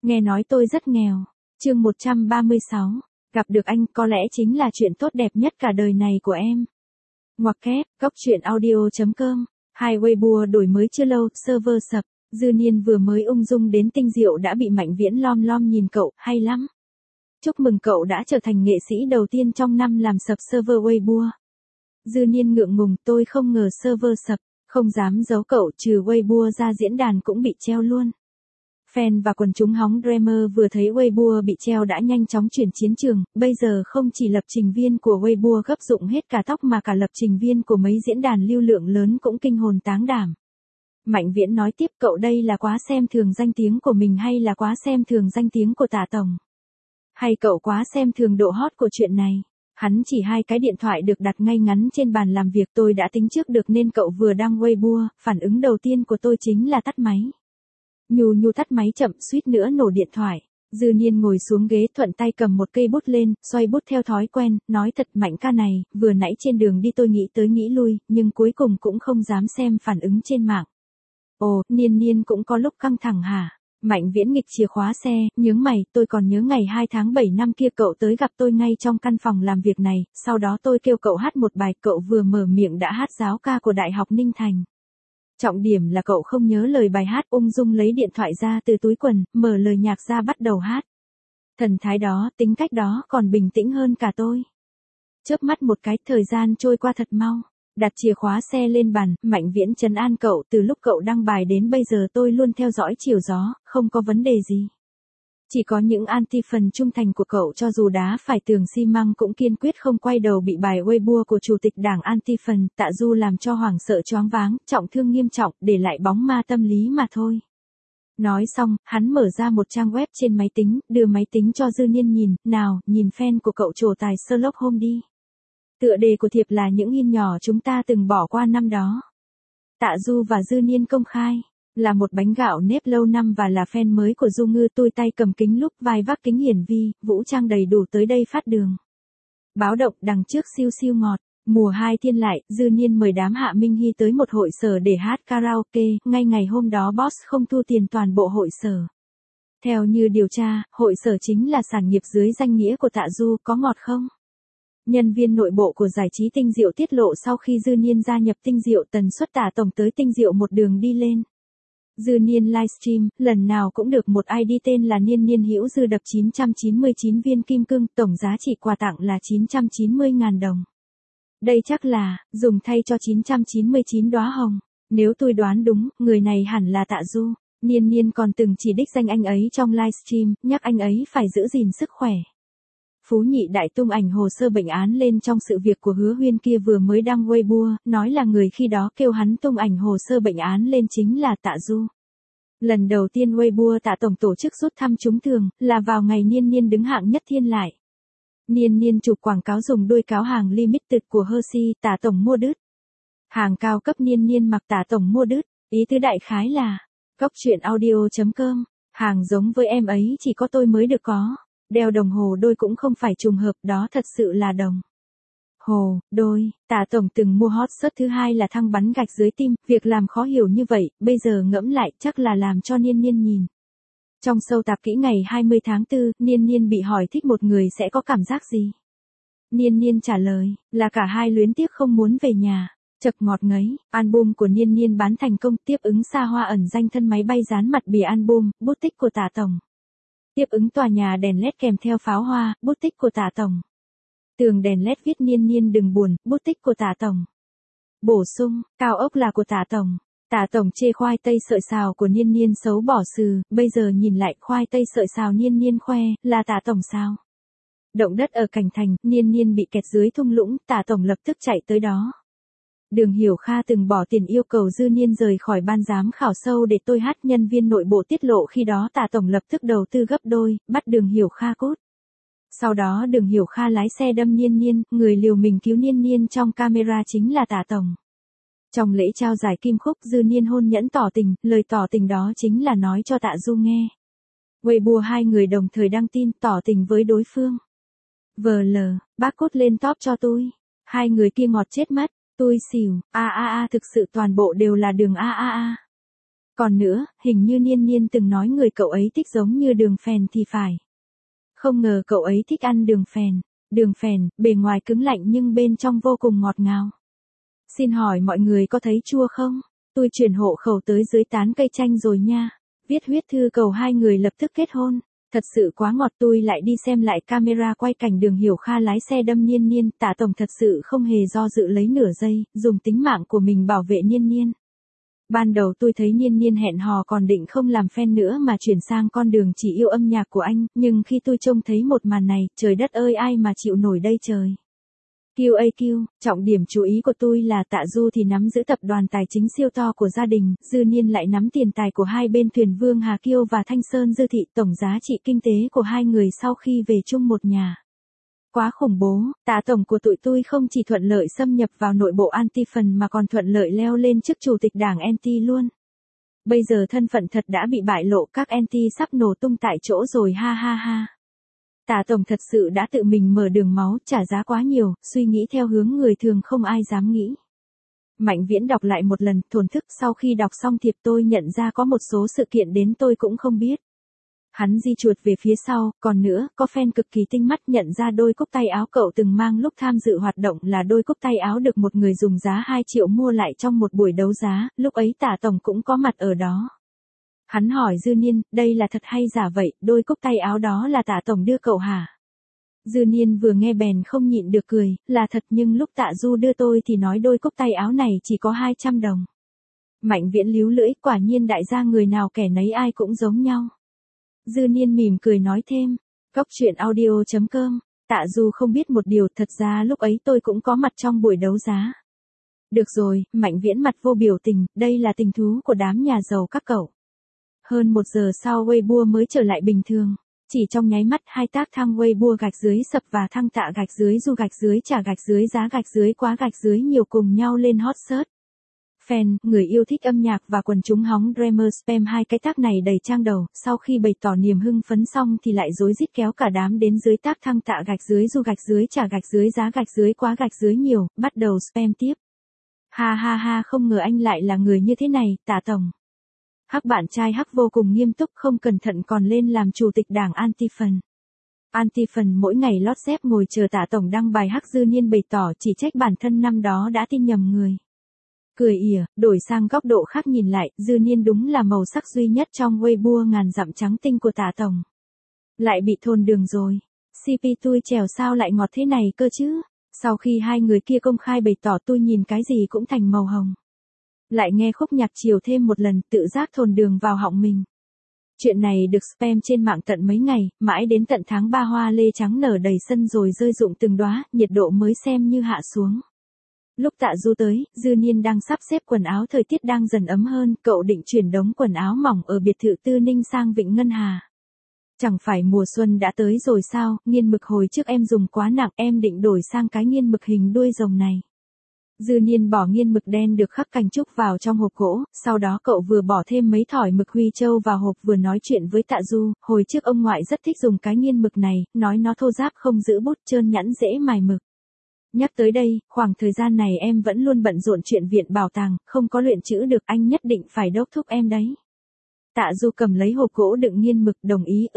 Nghe nói tôi rất nghèo. Chương 136. Gặp được anh có lẽ chính là chuyện tốt đẹp nhất cả đời này của em. Ngoặc kép, goctruyện.audio.com. Hai Weibo đổi mới chưa lâu, server sập. Dư Niên vừa mới ung dung đến Tinh Diệu đã bị Mạnh Viễn lom lom nhìn cậu, hay lắm. Chúc mừng cậu đã trở thành nghệ sĩ đầu tiên trong năm làm sập server Weibo. Dư Niên ngượng ngùng, tôi không ngờ server sập, không dám giấu cậu, trừ Weibo ra diễn đàn cũng bị treo luôn. Fan và quần chúng hóng Dreamer vừa thấy Weibo bị treo đã nhanh chóng chuyển chiến trường, bây giờ không chỉ lập trình viên của Weibo gấp dụng hết cả tóc mà cả lập trình viên của mấy diễn đàn lưu lượng lớn cũng kinh hồn táng đảm. Mạnh Viễn nói tiếp, cậu đây là quá xem thường danh tiếng của mình hay là quá xem thường danh tiếng của Tạ Tổng? Hay cậu quá xem thường độ hot của chuyện này? Hắn chỉ hai cái điện thoại được đặt ngay ngắn trên bàn làm việc, tôi đã tính trước được nên cậu vừa đăng Weibo, phản ứng đầu tiên của tôi chính là tắt máy. Nhu tắt máy chậm, suýt nữa nổ điện thoại. Dư Niên ngồi xuống ghế thuận tay cầm một cây bút lên, xoay bút theo thói quen, nói thật Mạnh ca này, vừa nãy trên đường đi tôi nghĩ tới nghĩ lui, nhưng cuối cùng cũng không dám xem phản ứng trên mạng. Ồ, Niên cũng có lúc căng thẳng hả? Mạnh Viễn nghịch chìa khóa xe, nhướng mày, tôi còn nhớ ngày 2 tháng 7 năm kia cậu tới gặp tôi ngay trong căn phòng làm việc này, sau đó tôi kêu cậu hát một bài, cậu vừa mở miệng đã hát giáo ca của Đại học Ninh Thành. Trọng điểm là cậu không nhớ lời bài hát, ung dung lấy điện thoại ra từ túi quần, mở lời nhạc ra bắt đầu hát. Thần thái đó, tính cách đó còn bình tĩnh hơn cả tôi. Chớp mắt một cái, thời gian trôi qua thật mau. Đặt chìa khóa xe lên bàn, Mạnh Viễn trấn an cậu, từ lúc cậu đăng bài đến bây giờ tôi luôn theo dõi chiều gió, không có vấn đề gì. Chỉ có những anti-fan trung thành của cậu cho dù đá phải tường xi măng cũng kiên quyết không quay đầu bị bài Weibo của chủ tịch đảng anti-fan Tạ Du làm cho hoảng sợ choáng váng, trọng thương nghiêm trọng, để lại bóng ma tâm lý mà thôi. Nói xong, hắn mở ra một trang web trên máy tính, đưa máy tính cho Dư Niên nhìn, nào, nhìn fan của cậu trổ tài Sherlock Holmes đi. Tựa đề của thiệp là những in nhỏ chúng ta từng bỏ qua năm đó. Tạ Du và Dư Niên công khai, là một bánh gạo nếp lâu năm và là fan mới của Du Ngư, tôi tay cầm kính lúp, vai vác kính hiển vi, vũ trang đầy đủ tới đây phát đường. Báo động đằng trước siêu siêu ngọt. Mùa 2 thiên lại, Dư Niên mời đám Hạ Minh Hy tới một hội sở để hát karaoke, ngay ngày hôm đó boss không thu tiền toàn bộ hội sở. Theo như điều tra, hội sở chính là sản nghiệp dưới danh nghĩa của Tạ Du, có ngọt không? Nhân viên nội bộ của giải trí Tinh Diệu tiết lộ sau khi Dư Niên gia nhập Tinh Diệu, tần suất Tạ Tổng tới Tinh Diệu một đường đi lên. Dư Niên livestream, lần nào cũng được một ID tên là Niên Hữu Dư đập 999 viên kim cương, tổng giá trị quà tặng là 990.000 đồng. Đây chắc là, dùng thay cho 999 đóa hồng. Nếu tôi đoán đúng, người này hẳn là Tạ Du. Niên còn từng chỉ đích danh anh ấy trong livestream, nhắc anh ấy phải giữ gìn sức khỏe. Phú Nhị Đại tung ảnh hồ sơ bệnh án lên trong sự việc của Hứa Huyên kia vừa mới đăng Weibo, nói là người khi đó kêu hắn tung ảnh hồ sơ bệnh án lên chính là Tạ Du. Lần đầu tiên Weibo Tạ Tổng tổ chức rút thăm trúng thưởng, là vào ngày Niên đứng hạng nhất thiên lại. Niên chụp quảng cáo dùng đôi cáo hàng limited của Hershey, Tạ Tổng mua đứt. Hàng cao cấp Niên mặc Tạ Tổng mua đứt, ý tứ đại khái là, goctruyện.audio.com, hàng giống với em ấy chỉ có tôi mới được có. Đeo đồng hồ đôi cũng không phải trùng hợp, đó thật sự là đồng hồ đôi. Tạ Tổng từng mua hot search thứ hai là thăng bắn gạch dưới tim, việc làm khó hiểu như vậy, bây giờ ngẫm lại chắc là làm cho Niên nhìn. Trong sâu tạp kỹ ngày 20 tháng 4, Niên bị hỏi thích một người sẽ có cảm giác gì? Niên trả lời, là cả hai luyến tiếc không muốn về nhà. Chật ngọt ngấy, album của Niên bán thành công, tiếp ứng xa hoa ẩn danh thân máy bay dán mặt bìa album, bút tích của Tạ Tổng. Tiếp ứng tòa nhà đèn LED kèm theo pháo hoa, bút tích của Tạ Tổng. Tường đèn LED viết Niên đừng buồn, bút tích của Tạ Tổng. Bổ sung, cao ốc là của Tạ Tổng. Tạ Tổng chê khoai tây sợi xào của Niên xấu bỏ sừ, bây giờ nhìn lại khoai tây sợi xào Niên khoe, là Tạ Tổng sao? Động đất ở Cảnh Thành, Niên bị kẹt dưới thung lũng, Tạ Tổng lập tức chạy tới đó. Đường Hiểu Kha từng bỏ tiền yêu cầu Dư Niên rời khỏi ban giám khảo show để tôi hát, nhân viên nội bộ tiết lộ khi đó Tạ Tổng lập tức đầu tư gấp đôi, bắt Đường Hiểu Kha cút. Sau đó Đường Hiểu Kha lái xe đâm Niên, người liều mình cứu Niên trong camera chính là Tạ Tổng. Trong lễ trao giải Kim Khúc, Dư Niên hôn nhẫn tỏ tình, lời tỏ tình đó chính là nói cho Tạ Du nghe. Weibo hai người đồng thời đăng tin tỏ tình với đối phương. VL, bác cút lên top cho tôi. Hai người kia ngọt chết mất. Tôi xỉu, thực sự toàn bộ đều là đường Còn nữa, hình như Niên Niên từng nói người cậu ấy thích giống như đường phèn thì phải. Không ngờ cậu ấy thích ăn đường phèn. Đường phèn, bề ngoài cứng lạnh nhưng bên trong vô cùng ngọt ngào. Xin hỏi mọi người có thấy chua không? Tôi chuyển hộ khẩu tới dưới tán cây chanh rồi nha. Viết huyết thư cầu hai người lập tức kết hôn. Thật sự quá ngọt, tôi lại đi xem lại camera quay cảnh Đường Hiểu Kha lái xe đâm Niên Niên. Tạ Tổng thật sự không hề do dự lấy nửa giây, dùng tính mạng của mình bảo vệ Niên Niên. Ban đầu tôi thấy Niên Niên hẹn hò còn định không làm fan nữa mà chuyển sang con đường chỉ yêu âm nhạc của anh, nhưng khi tôi trông thấy một màn này, trời đất ơi ai mà chịu nổi đây trời. QAQ, trọng điểm chú ý của tôi là Tạ Du thì nắm giữ tập đoàn tài chính siêu to của gia đình, Dư Niên lại nắm tiền tài của hai bên thuyền Vương Hà Kiêu và Thanh Sơn Dư Thị, tổng giá trị kinh tế của hai người sau khi về chung một nhà. Quá khủng bố, Tạ Tổng của tụi tôi không chỉ thuận lợi xâm nhập vào nội bộ Anti-Phần mà còn thuận lợi leo lên chức chủ tịch đảng Anti luôn. Bây giờ thân phận thật đã bị bại lộ, các Anti sắp nổ tung tại chỗ rồi ha ha ha. Tạ Tổng thật sự đã tự mình mở đường máu, trả giá quá nhiều, suy nghĩ theo hướng người thường không ai dám nghĩ. Mạnh Viễn đọc lại một lần, thổn thức, sau khi đọc xong thiệp tôi nhận ra có một số sự kiện đến tôi cũng không biết. Hắn di chuột về phía sau, còn nữa, có fan cực kỳ tinh mắt nhận ra đôi cúc tay áo cậu từng mang lúc tham dự hoạt động là đôi cúc tay áo được một người dùng giá 2 triệu mua lại trong một buổi đấu giá, lúc ấy Tạ Tổng cũng có mặt ở đó. Hắn hỏi Dư Niên, đây là thật hay giả vậy, đôi cúc tay áo đó là Tạ Tổng đưa cậu hả? Dư Niên vừa nghe bèn không nhịn được cười, là thật nhưng lúc Tạ Du đưa tôi thì nói đôi cúc tay áo này chỉ có 200 đồng. Mạnh Viễn líu lưỡi, quả nhiên đại gia người nào kẻ nấy ai cũng giống nhau. Dư Niên mỉm cười nói thêm, Cóc truyện audio.com, Tạ Du không biết một điều, thật ra lúc ấy tôi cũng có mặt trong buổi đấu giá. Được rồi, Mạnh Viễn mặt vô biểu tình, đây là tình thú của đám nhà giàu các cậu. Hơn 1 giờ sau Weibo mới trở lại bình thường. Chỉ trong nháy mắt hai tác thăng Weibo gạch dưới sập và thăng Tạ gạch dưới Du gạch dưới trả gạch dưới giá gạch dưới quá gạch dưới nhiều cùng nhau lên hot search. Fan, người yêu thích âm nhạc và quần chúng hóng Dreamer spam hai cái tác này đầy trang đầu, sau khi bày tỏ niềm hưng phấn xong thì lại rối rít kéo cả đám đến dưới tác thăng Tạ gạch dưới Du gạch dưới trả gạch dưới giá gạch dưới quá gạch dưới nhiều, bắt đầu spam tiếp. Ha ha ha, không ngờ anh lại là người như thế này, Tạ Tổng. Hắc bạn trai Hắc vô cùng nghiêm túc, không cẩn thận còn lên làm chủ tịch đảng Anti-Phần. Anti-Phần mỗi ngày lót dép ngồi chờ Tạ Tổng đăng bài. Hắc Dư Niên bày tỏ chỉ trách bản thân năm đó đã tin nhầm người. Cười ỉa, đổi sang góc độ khác nhìn lại, Dư Niên đúng là màu sắc duy nhất trong Weibo ngàn dặm trắng tinh của Tạ Tổng. Lại bị thôn đường rồi. CP tôi trèo sao lại ngọt thế này cơ chứ? Sau khi hai người kia công khai bày tỏ tôi nhìn cái gì cũng thành màu hồng. Lại nghe khúc nhạc chiều thêm một lần, tự giác thồn đường vào họng mình. Chuyện này được spam trên mạng tận mấy ngày, mãi đến tận tháng 3 hoa lê trắng nở đầy sân rồi rơi rụng từng đóa, nhiệt độ mới xem như hạ xuống. Lúc Tạ Du tới, Dư Niên đang sắp xếp quần áo, thời tiết đang dần ấm hơn, cậu định chuyển đống quần áo mỏng ở biệt thự Tư Ninh sang Vịnh Ngân Hà. Chẳng phải mùa xuân đã tới rồi sao, nghiên mực hồi trước em dùng quá nặng, em định đổi sang cái nghiên mực hình đuôi rồng này. Dư Niên bỏ nghiên mực đen được khắc cành trúc vào trong hộp gỗ, sau đó cậu vừa bỏ thêm mấy thỏi mực Huy Châu vào hộp vừa nói chuyện với Tạ Du, hồi trước ông ngoại rất thích dùng cái nghiên mực này, nói nó thô ráp không giữ bút, trơn nhẵn dễ mài mực. Nhắc tới đây, khoảng thời gian này em vẫn luôn bận rộn chuyện viện bảo tàng, không có luyện chữ được, anh nhất định phải đốc thúc em đấy. Tạ Du cầm lấy hộp gỗ đựng nghiên mực, đồng ý.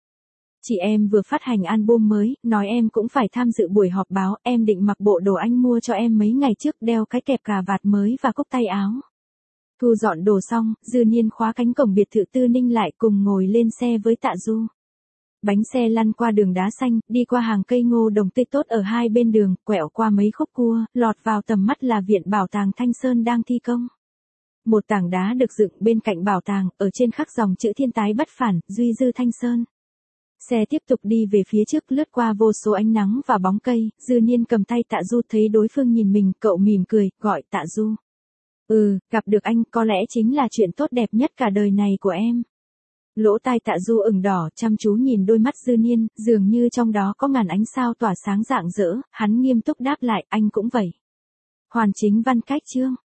Chị em vừa phát hành album mới, nói em cũng phải tham dự buổi họp báo, em định mặc bộ đồ anh mua cho em mấy ngày trước, đeo cái kẹp cà vạt mới và cúc tay áo. Thu dọn đồ xong, Dư Niên khóa cánh cổng biệt thự Tư Ninh lại, cùng ngồi lên xe với Tạ Du. Bánh xe lăn qua đường đá xanh, đi qua hàng cây ngô đồng tươi tốt ở hai bên đường, quẹo qua mấy khúc cua, lọt vào tầm mắt là viện bảo tàng Thanh Sơn đang thi công. Một tảng đá được dựng bên cạnh bảo tàng, ở trên khắc dòng chữ thiên tái bất phản, duy dư Thanh Sơn. Xe tiếp tục đi về phía trước, lướt qua vô số ánh nắng và bóng cây, Dư Niên cầm tay Tạ Du, thấy đối phương nhìn mình, cậu mỉm cười, gọi Tạ Du. Gặp được anh có lẽ chính là chuyện tốt đẹp nhất cả đời này của em. Lỗ tai Tạ Du ửng đỏ, chăm chú nhìn đôi mắt Dư Niên, dường như trong đó có ngàn ánh sao tỏa sáng rạng rỡ, hắn nghiêm túc đáp lại, anh cũng vậy. Hoàn chính văn cách chương.